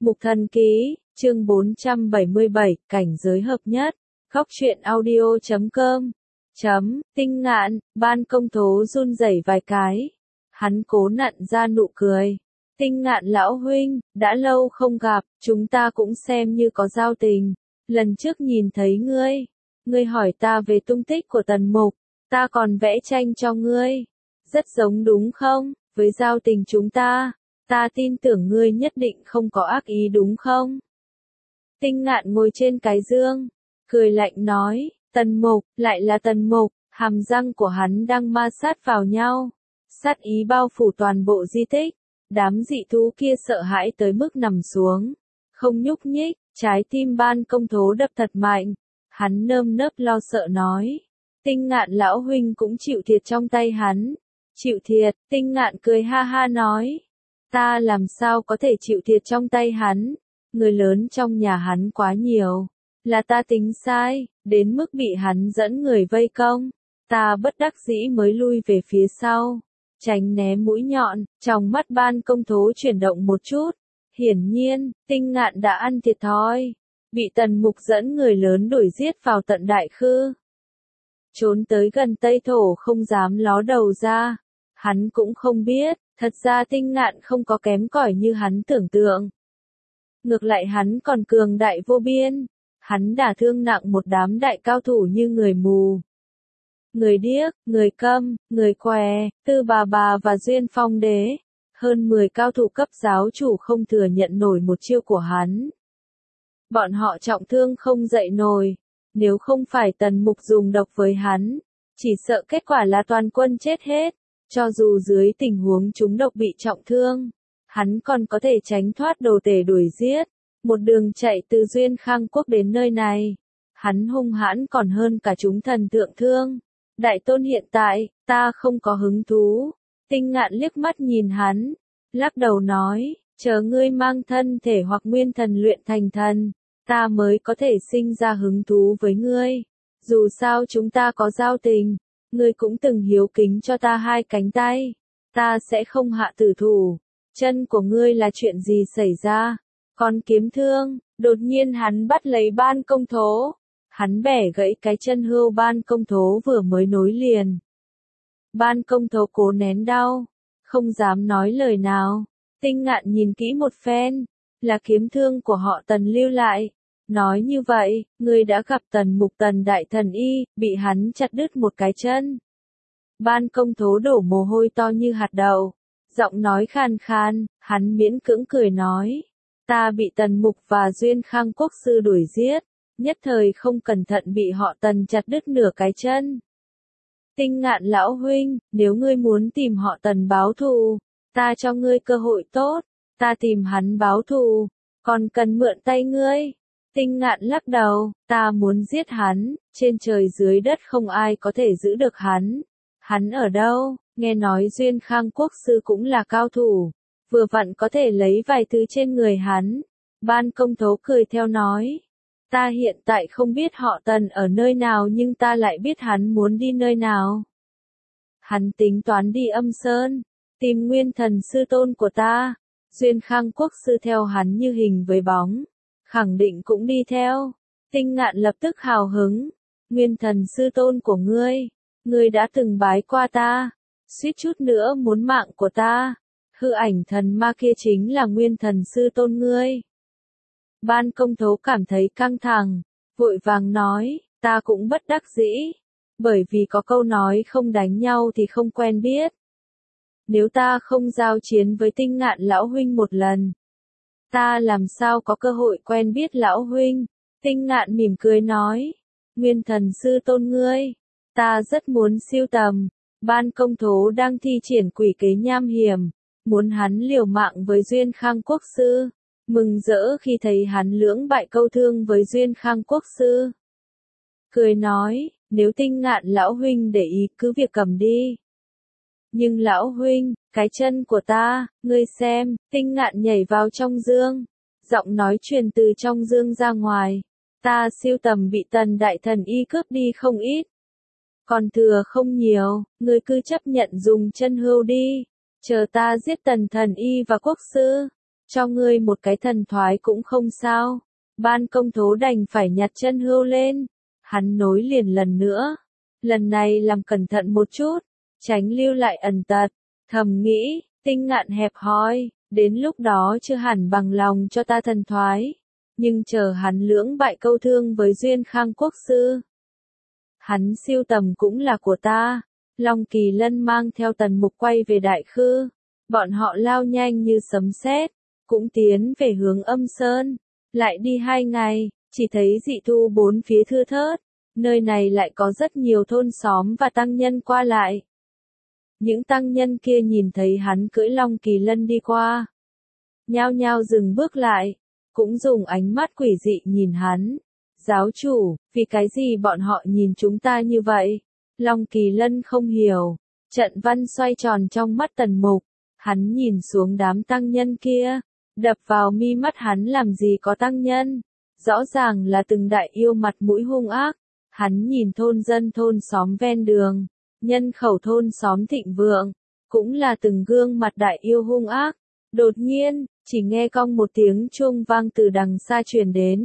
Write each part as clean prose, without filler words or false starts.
Mục Thần Ký, chương 477, cảnh giới hợp nhất. Khóc truyện audio.com. Tinh Ngạn, Ban Công Thố run rẩy vài cái. Hắn cố nặn ra nụ cười. Tinh Ngạn lão huynh, đã lâu không gặp, chúng ta cũng xem như có giao tình. Lần trước nhìn thấy ngươi hỏi ta về tung tích của Tần Mục, ta còn vẽ tranh cho ngươi. Rất giống đúng không? Với giao tình chúng ta tin tưởng ngươi nhất định không có ác ý đúng không? Tinh Ngạn ngồi trên cái dương, cười lạnh nói, Tần Mục, lại là Tần Mục, hàm răng của hắn đang ma sát vào nhau. Sát ý bao phủ toàn bộ di tích, đám dị thú kia sợ hãi tới mức nằm xuống, không nhúc nhích, trái tim Ban Công Thố đập thật mạnh. Hắn nơm nớp lo sợ nói, Tinh Ngạn lão huynh cũng chịu thiệt trong tay hắn. Chịu thiệt, Tinh Ngạn cười ha ha nói, ta làm sao có thể chịu thiệt trong tay hắn, người lớn trong nhà hắn quá nhiều, là ta tính sai, đến mức bị hắn dẫn người vây công, ta bất đắc dĩ mới lui về phía sau, tránh né mũi nhọn. Trong mắt Ban Công Thố chuyển động một chút, hiển nhiên, Tinh Ngạn đã ăn thiệt thòi, bị Tần Mục dẫn người lớn đuổi giết vào tận Đại Khư. Trốn tới gần Tây Thổ không dám ló đầu ra. Hắn cũng không biết, thật ra Tinh Ngạn không có kém cỏi như hắn tưởng tượng. Ngược lại hắn còn cường đại vô biên. Hắn đả thương nặng một đám đại cao thủ như người mù, người điếc, người câm, người què, Tư Bà và Duyên Phong Đế. Hơn 10 cao thủ cấp giáo chủ không thừa nhận nổi một chiêu của hắn. Bọn họ trọng thương không dậy nổi. Nếu không phải Tần Mục dùng độc với hắn, chỉ sợ kết quả là toàn quân chết hết. Cho dù dưới tình huống chúng độc bị trọng thương, hắn còn có thể tránh thoát đồ tể đuổi giết. Một đường chạy từ Duyên Khang Quốc đến nơi này, hắn hung hãn còn hơn cả chúng thần thượng thương. Đại tôn hiện tại, ta không có hứng thú. Tinh Ngạn liếc mắt nhìn hắn, lắc đầu nói, chờ ngươi mang thân thể hoặc nguyên thần luyện thành thần, ta mới có thể sinh ra hứng thú với ngươi. Dù sao chúng ta có giao tình, ngươi cũng từng hiếu kính cho ta 2 cánh tay, ta sẽ không hạ tử thủ. Chân của ngươi là chuyện gì xảy ra? Con kiếm thương. Đột nhiên hắn bắt lấy Ban Công Thố, hắn bẻ gãy cái chân hươu Ban Công Thố vừa mới nối liền. Ban Công Thố cố nén đau, không dám nói lời nào. Tinh Ngạn nhìn kỹ một phen, là kiếm thương của họ Tần lưu lại. Nói như vậy, ngươi đã gặp Tần Mục Tần đại thần y, bị hắn chặt đứt một cái chân. Ban Công Thố đổ mồ hôi to như hạt đậu, giọng nói khàn khàn, hắn miễn cưỡng cười nói, ta bị Tần Mục và Duyên Khang Quốc sư đuổi giết, nhất thời không cẩn thận bị họ Tần chặt đứt nửa cái chân. Tinh Ngạn lão huynh, nếu ngươi muốn tìm họ Tần báo thù, ta cho ngươi cơ hội tốt, ta tìm hắn báo thù, còn cần mượn tay ngươi. Tinh Ngạn lắc đầu, ta muốn giết hắn, trên trời dưới đất không ai có thể giữ được hắn. Hắn ở đâu? Nghe nói Duyên Khang Quốc sư cũng là cao thủ, vừa vặn có thể lấy vài thứ trên người hắn. Ban Công Thố cười theo nói, ta hiện tại không biết họ Tần ở nơi nào nhưng ta lại biết hắn muốn đi nơi nào. Hắn tính toán đi Âm Sơn, tìm nguyên thần sư tôn của ta. Duyên Khang Quốc sư theo hắn như hình với bóng, khẳng định cũng đi theo. Tinh Ngạn lập tức hào hứng, nguyên thần sư tôn của ngươi đã từng bái qua ta, suýt chút nữa muốn mạng của ta. Hư ảnh thần ma kia chính là nguyên thần sư tôn ngươi. Ban Công Thố cảm thấy căng thẳng, vội vàng nói, ta cũng bất đắc dĩ, bởi vì có câu nói không đánh nhau thì không quen biết. Nếu ta không giao chiến với Tinh Ngạn lão huynh một lần, ta làm sao có cơ hội quen biết lão huynh. Tinh Ngạn mỉm cười nói, nguyên thần sư tôn ngươi, ta rất muốn siêu tầm. Ban Công Thố đang thi triển quỷ kế nham hiểm, muốn hắn liều mạng với Duyên Khang Quốc sư, mừng rỡ khi thấy hắn lưỡng bại câu thương với Duyên Khang Quốc sư. Cười nói, nếu Tinh Ngạn lão huynh để ý cứ việc cầm đi. Nhưng lão huynh, cái chân của ta, ngươi xem. Tinh Ngạn nhảy vào trong dương, giọng nói truyền từ trong dương ra ngoài, ta siêu tầm bị Tần đại thần y cướp đi không ít, còn thừa không nhiều, ngươi cứ chấp nhận dùng chân hươu đi, chờ ta giết Tần thần y và quốc sư, cho ngươi một cái thần thoái cũng không sao. Ban công tố đành phải nhặt chân hươu lên. Hắn nối liền lần nữa. Lần này làm cẩn thận một chút, tránh lưu lại ẩn tật. Thầm nghĩ, Tinh Ngạn hẹp hòi, đến lúc đó chưa hẳn bằng lòng cho ta thần thoái. Nhưng chờ hắn lưỡng bại câu thương với Duyên Khang Quốc sư. Hắn siêu tầm cũng là của ta. Long Kỳ Lân mang theo Tần Mục quay về Đại Khư. Bọn họ lao nhanh như sấm sét, cũng tiến về hướng Âm Sơn. Lại đi 2 ngày, chỉ thấy dị thu bốn phía thưa thớt. Nơi này lại có rất nhiều thôn xóm và tăng nhân qua lại. Những tăng nhân kia nhìn thấy hắn cưỡi Long Kỳ Lân đi qua. Nhao nhao dừng bước lại, cũng dùng ánh mắt quỷ dị nhìn hắn. Giáo chủ, vì cái gì bọn họ nhìn chúng ta như vậy? Long Kỳ Lân không hiểu. Trận văn xoay tròn trong mắt Tần Mục. Hắn nhìn xuống đám tăng nhân kia. Đập vào mi mắt hắn làm gì có tăng nhân. Rõ ràng là từng đại yêu mặt mũi hung ác. Hắn nhìn thôn dân thôn xóm ven đường. Nhân khẩu thôn xóm thịnh vượng. Cũng là từng gương mặt đại yêu hung ác. Đột nhiên, chỉ nghe cong một tiếng chuông vang từ đằng xa truyền đến.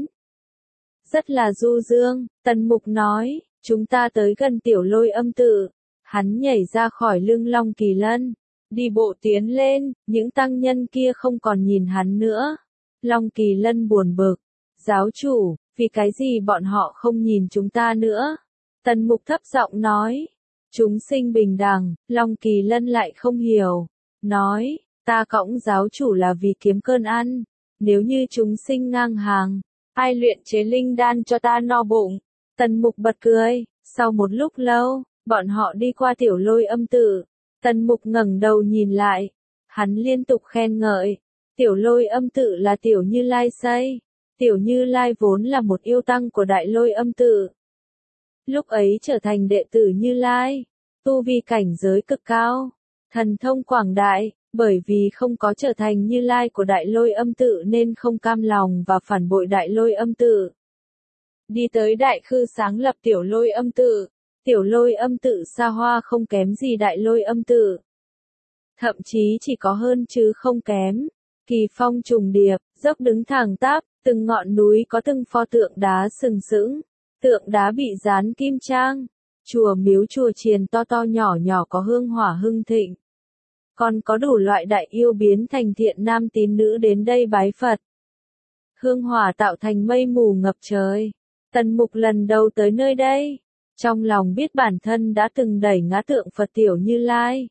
Rất là du dương, Tần Mục nói, chúng ta tới gần Tiểu Lôi Âm tự. Hắn nhảy ra khỏi lưng Long Kỳ Lân, đi bộ tiến lên, những tăng nhân kia không còn nhìn hắn nữa. Long Kỳ Lân buồn bực, giáo chủ, vì cái gì bọn họ không nhìn chúng ta nữa? Tần Mục thấp giọng nói, chúng sinh bình đẳng. Long Kỳ Lân lại không hiểu, nói, ta cõng giáo chủ là vì kiếm cơn ăn, nếu như chúng sinh ngang hàng, ai luyện chế linh đan cho ta no bụng? Tần Mục bật cười. Sau một lúc lâu, bọn họ đi qua Tiểu Lôi Âm tự. Tần Mục ngẩng đầu nhìn lại, hắn liên tục khen ngợi. Tiểu Lôi Âm tự là Tiểu Như Lai xây. Tiểu Như Lai vốn là một yêu tăng của Đại Lôi Âm tự. Lúc ấy trở thành đệ tử Như Lai, tu vi cảnh giới cực cao, thần thông quảng đại. Bởi vì không có trở thành Như Lai của Đại Lôi Âm tự nên không cam lòng và phản bội Đại Lôi Âm tự. Đi tới Đại Khư sáng lập Tiểu Lôi Âm tự. Tiểu Lôi Âm tự xa hoa không kém gì Đại Lôi Âm tự. Thậm chí chỉ có hơn chứ không kém. Kỳ phong trùng điệp, dốc đứng thẳng tắp, từng ngọn núi có từng pho tượng đá sừng sững. Tượng đá bị dán kim trang. Chùa miếu chùa chiền to to nhỏ nhỏ có hương hỏa hưng thịnh. Còn có đủ loại đại yêu biến thành thiện nam tín nữ đến đây bái Phật. Hương hỏa tạo thành mây mù ngập trời. Tần Mục lần đầu tới nơi đây. Trong lòng biết bản thân đã từng đẩy ngã tượng Phật Tiểu Như Lai.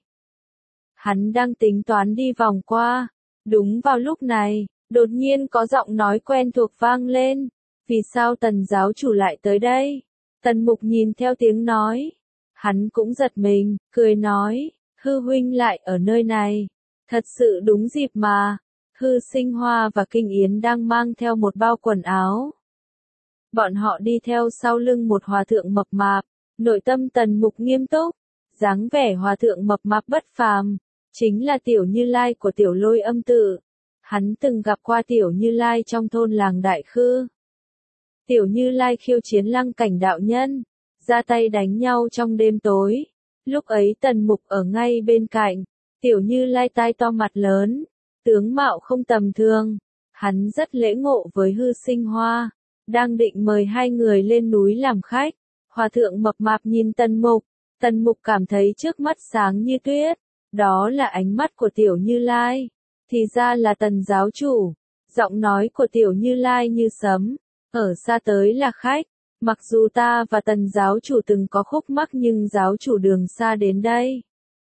Hắn đang tính toán đi vòng qua. Đúng vào lúc này, đột nhiên có giọng nói quen thuộc vang lên. Vì sao Tần giáo chủ lại tới đây? Tần Mục nhìn theo tiếng nói. Hắn cũng giật mình, cười nói. Hư huynh lại ở nơi này. Thật sự đúng dịp mà. Hư Sinh Hoa và Kinh Yến đang mang theo một bao quần áo. Bọn họ đi theo sau lưng một hòa thượng mập mạp. Nội tâm Tần Mục nghiêm túc. Dáng vẻ hòa thượng mập mạp bất phàm. Chính là Tiểu Như Lai của Tiểu Lôi Âm tự. Hắn từng gặp qua Tiểu Như Lai trong thôn làng Đại Khư. Tiểu Như Lai khiêu chiến Lăng Cảnh đạo nhân. Ra tay đánh nhau trong đêm tối. Lúc ấy Tần Mục ở ngay bên cạnh. Tiểu Như Lai tai to mặt lớn. Tướng mạo không tầm thường. Hắn rất lễ ngộ với Hư Sinh Hoa. Đang định mời hai người lên núi làm khách. Hòa thượng mập mạp nhìn Tần Mục. Tần Mục cảm thấy trước mắt sáng như tuyết. Đó là ánh mắt của Tiểu Như Lai. Thì ra là Tần giáo chủ. Giọng nói của Tiểu Như Lai như sấm. Ở xa tới là khách. Mặc dù ta và Tần giáo chủ từng có khúc mắc nhưng giáo chủ đường xa đến đây.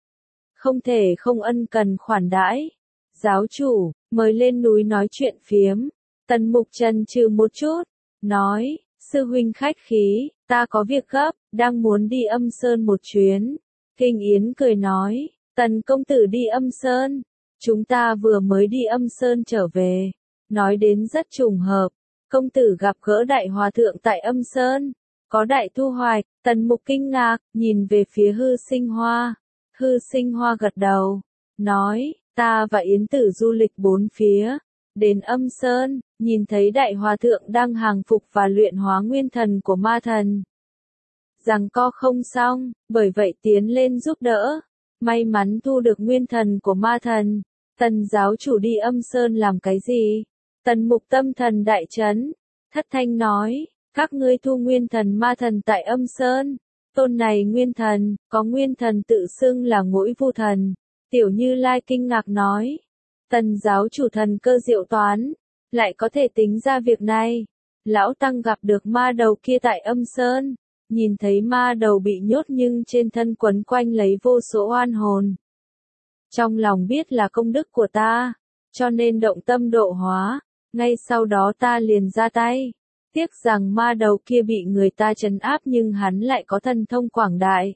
Không thể không ân cần khoản đãi. Giáo chủ, mời lên núi nói chuyện phiếm. Tần Mục chần chừ một chút. Nói, sư huynh khách khí, ta có việc gấp, đang muốn đi Âm Sơn một chuyến. Kinh Yến cười nói, Tần công tử đi Âm Sơn. Chúng ta vừa mới đi Âm Sơn trở về. Nói đến rất trùng hợp. Công tử gặp gỡ đại hòa thượng tại Âm Sơn. Có đại thu hoạch. Tần Mục kinh ngạc, nhìn về phía Hư Sinh Hoa. Hư Sinh Hoa gật đầu. Nói, ta và Yến tử du lịch bốn phía. Đến Âm Sơn, nhìn thấy đại hòa thượng đang hàng phục và luyện hóa nguyên thần của ma thần. Giằng co không xong, bởi vậy tiến lên giúp đỡ. May mắn thu được nguyên thần của ma thần. Tần giáo chủ đi Âm Sơn làm cái gì? Tần Mục tâm thần đại chấn, thất thanh nói, các ngươi thu nguyên thần ma thần tại Âm Sơn. Tôn này nguyên thần, có nguyên thần tự xưng là Ngũi Vu thần. Tiểu Như Lai kinh ngạc nói, Tần giáo chủ thần cơ diệu toán, lại có thể tính ra việc này. Lão Tăng gặp được ma đầu kia tại Âm Sơn, nhìn thấy ma đầu bị nhốt nhưng trên thân quấn quanh lấy vô số oan hồn. Trong lòng biết là công đức của ta, cho nên động tâm độ hóa, ngay sau đó ta liền ra tay. Tiếc rằng ma đầu kia bị người ta trấn áp nhưng hắn lại có thần thông quảng đại.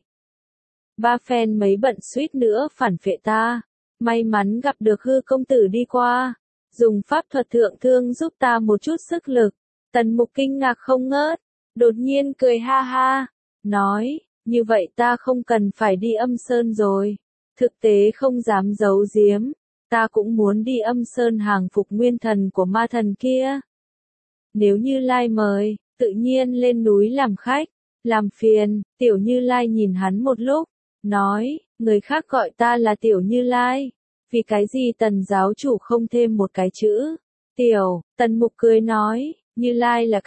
Ba phen mấy bận suýt nữa phản phệ ta, may mắn gặp được Hư công tử đi qua, dùng pháp thuật thượng thương giúp ta một chút sức lực. Tần Mục kinh ngạc không ngớt, đột nhiên cười ha ha, nói, như vậy ta không cần phải đi Âm Sơn rồi. Thực tế không dám giấu giếm, ta cũng muốn đi Âm Sơn hàng phục nguyên thần của ma thần kia. Nếu Như Lai mời, tự nhiên lên núi làm khách, làm phiền. Tiểu Như Lai nhìn hắn một lúc, nói, người khác gọi ta là Tiểu Như Lai, vì cái gì Tần giáo chủ không thêm một cái chữ? Tiểu, Tần Mục cười nói, Như Lai là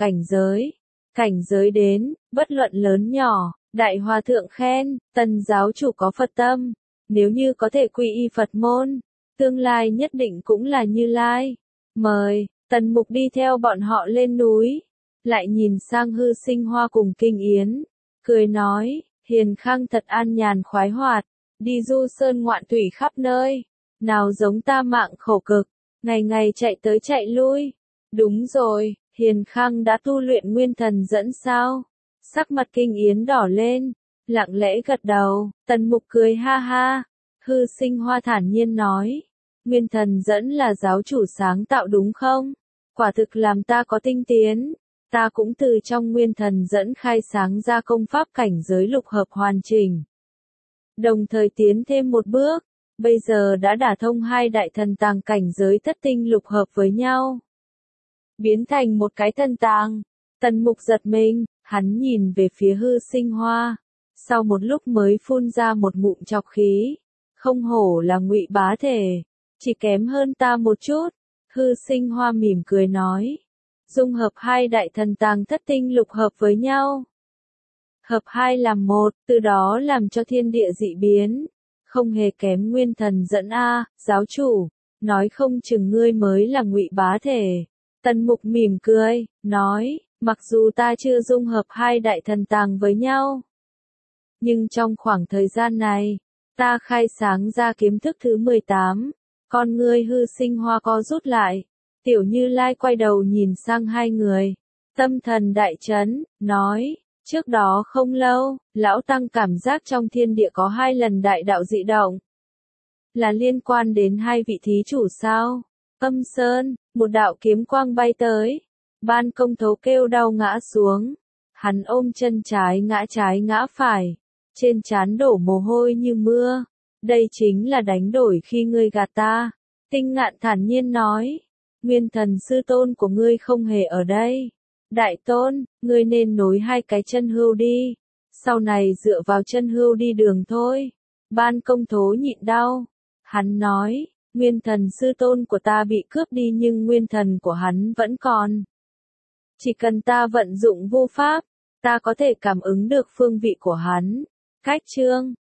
cảnh giới đến, bất luận lớn nhỏ, Đại Hòa Thượng khen, Tần giáo chủ có Phật tâm, nếu như có thể quy y Phật môn, tương lai nhất định cũng là Như Lai. Mời, Tần Mục đi theo bọn họ lên núi, lại nhìn sang Hư Sinh Hoa cùng Kinh Yến, cười nói, Hiền Khang thật an nhàn khoái hoạt, đi du sơn ngoạn thủy khắp nơi, nào giống ta mạng khổ cực, ngày ngày chạy tới chạy lui. Đúng rồi, Hiền Khang đã tu luyện nguyên thần dẫn sao? Sắc mặt Kinh Yến đỏ lên, lặng lẽ gật đầu. Tần Mục cười ha ha. Hư Sinh Hoa thản nhiên nói, nguyên thần dẫn là giáo chủ sáng tạo đúng không? Quả thực làm ta có tinh tiến. Ta cũng từ trong nguyên thần dẫn khai sáng ra công pháp cảnh giới lục hợp hoàn chỉnh. Đồng thời tiến thêm một bước, bây giờ đã đả thông hai đại thần tàng cảnh giới thất tinh lục hợp với nhau. Biến thành một cái thần tàng. Tần Mục giật mình, hắn nhìn về phía Hư Sinh Hoa. Sau một lúc mới phun ra một ngụm trọc khí. Không hổ là Ngụy bá thể, chỉ kém hơn ta một chút. Hư Sinh Hoa mỉm cười nói, dung hợp hai đại thần tàng thất tinh lục hợp với nhau. Hợp hai làm một, từ đó làm cho thiên địa dị biến. Không hề kém nguyên thần dẫn a, giáo chủ, nói không chừng ngươi mới là Ngụy bá thể. Tần Mục mỉm cười, nói, mặc dù ta chưa dung hợp hai đại thần tàng với nhau, nhưng trong khoảng thời gian này, ta khai sáng ra kiếm thức thứ 18, con ngươi Hư Sinh Hoa co rút lại. Tiểu Như Lai quay đầu nhìn sang hai người, tâm thần đại chấn, nói, trước đó không lâu, Lão Tăng cảm giác trong thiên địa có 2 lần đại đạo dị động. Là liên quan đến 2 vị thí chủ sao? Âm Sơn, một đạo kiếm quang bay tới. Ban Công Thấu kêu đau ngã xuống. Hắn ôm chân trái ngã phải. Trên trán đổ mồ hôi như mưa. Đây chính là đánh đổi khi ngươi gạt ta. Tinh Ngạn thản nhiên nói. Nguyên thần sư tôn của ngươi không hề ở đây. Đại tôn, ngươi nên nối 2 cái chân hươu đi. Sau này dựa vào chân hươu đi đường thôi. Ban Công Thố nhịn đau. Hắn nói, nguyên thần sư tôn của ta bị cướp đi nhưng nguyên thần của hắn vẫn còn. Chỉ cần ta vận dụng vô pháp, ta có thể cảm ứng được phương vị của hắn. Cách chương